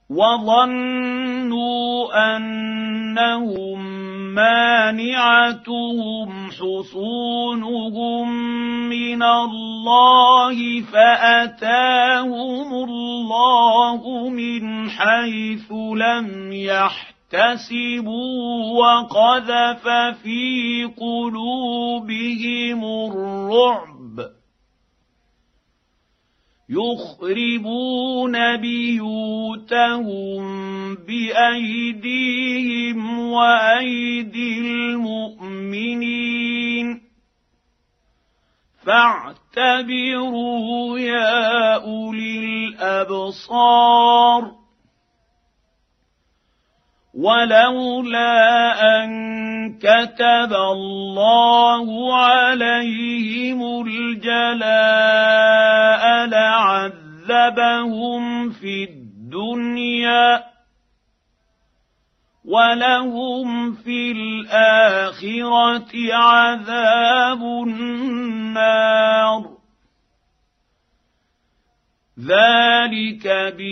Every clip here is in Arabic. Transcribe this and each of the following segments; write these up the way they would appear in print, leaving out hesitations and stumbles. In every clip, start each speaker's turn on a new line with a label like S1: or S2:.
S1: وظنوا أنهم مانعتهم حصونهم من الله فأتاهم الله من حيث لم يحتسبوا وقذف في قلوبهم الرعب يخربون بيوتهم بأيديهم وأيدي المؤمنين فاعتبروا يا أولي الأبصار ولولا أن كتب الله عليهم الجلاء لعذبهم في الدنيا ولهم في الآخرة عذاب النار ذلك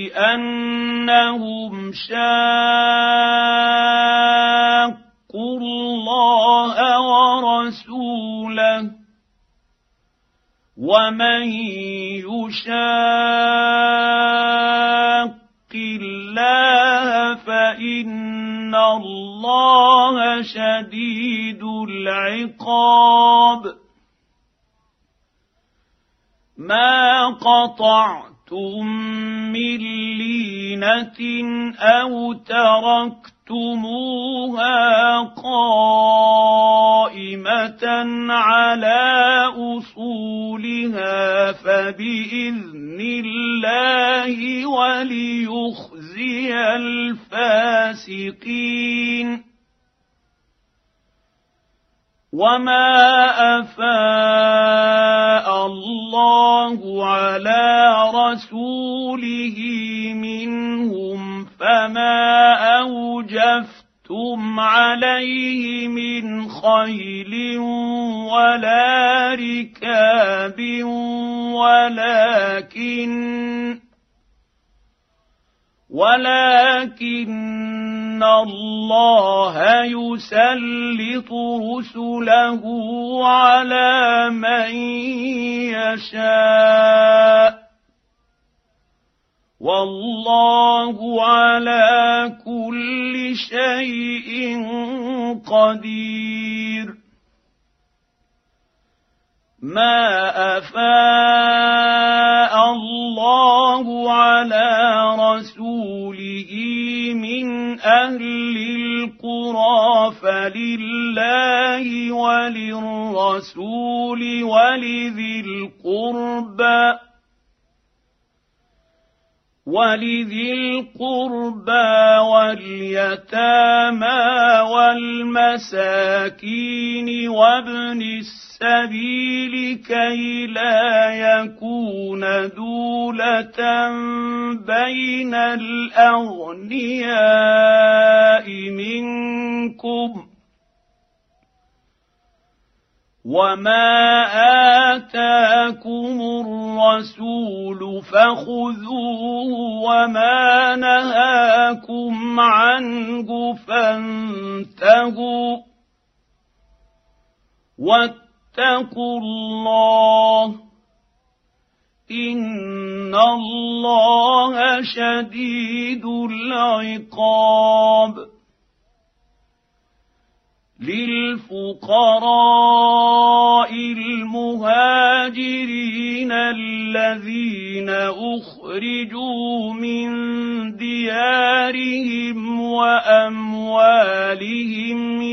S1: بأنهم شاقوا الله ورسوله ومن يشاق الله فإن الله شديد العقاب ما قطعتم من لينة أو تركتموها قائمة على أصولها فبإذن الله وليخزي الفاسقين وما أفاء الله على رسوله منهم فما أوجفتم عليه من خيل ولا ركاب ولكن الله يسلط رسله على من يشاء والله على كل شيء قدير ما أفاء الله على رسوله من أهل القرى فلله وللرسول ولذي القربى واليتامى والمساكين وابن السبيل كي لا يكون دولة بين الأغنياء منكم وما آتاكم الرسول فخذوه وما نهاكم عنه فانتهوا واتقوا الله إن الله شديد العقاب للفقراء المهاجرين الذين أخرجوا من ديارهم وأموالهم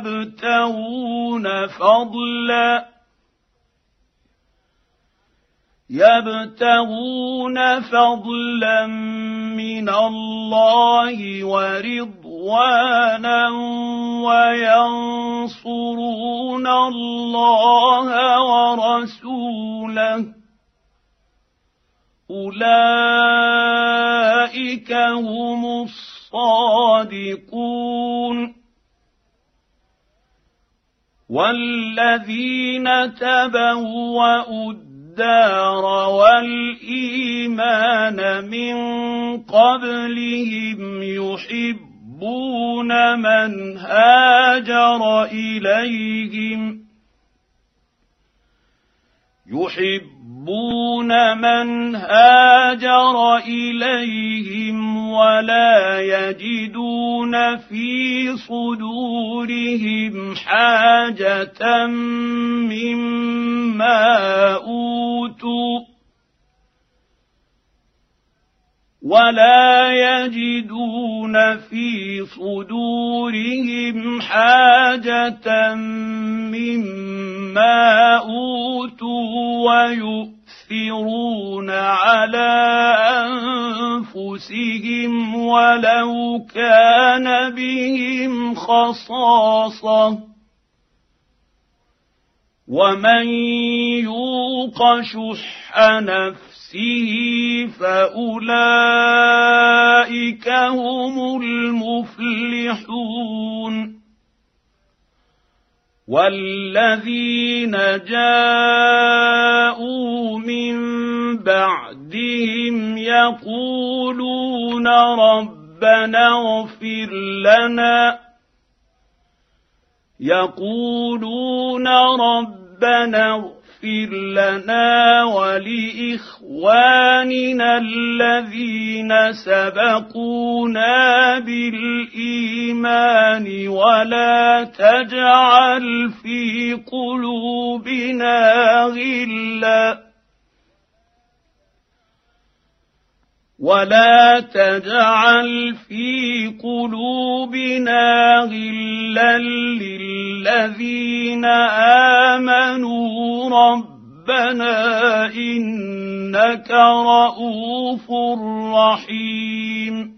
S1: يبتغون فضلا من الله ورضوانا وينصرون الله ورسوله أولئك هم الصادقون والذين تبوأوا الدار والإيمان من قبلهم يحبون من هاجر إليهم ولا يجدون في صدورهم حاجة مما أوتوا ويؤثرون على أنفسهم ولو كان بهم خصاصة ومن يوق شح نفسه فأولئك هم المفلحون والذين جاءوا من بعدهم يقولون ربنا اغفر لنا ولإخواننا الذين سبقونا بالإيمان ولا تجعل في قلوبنا غلا للذين آمنوا ربنا إنك رءوف رحيم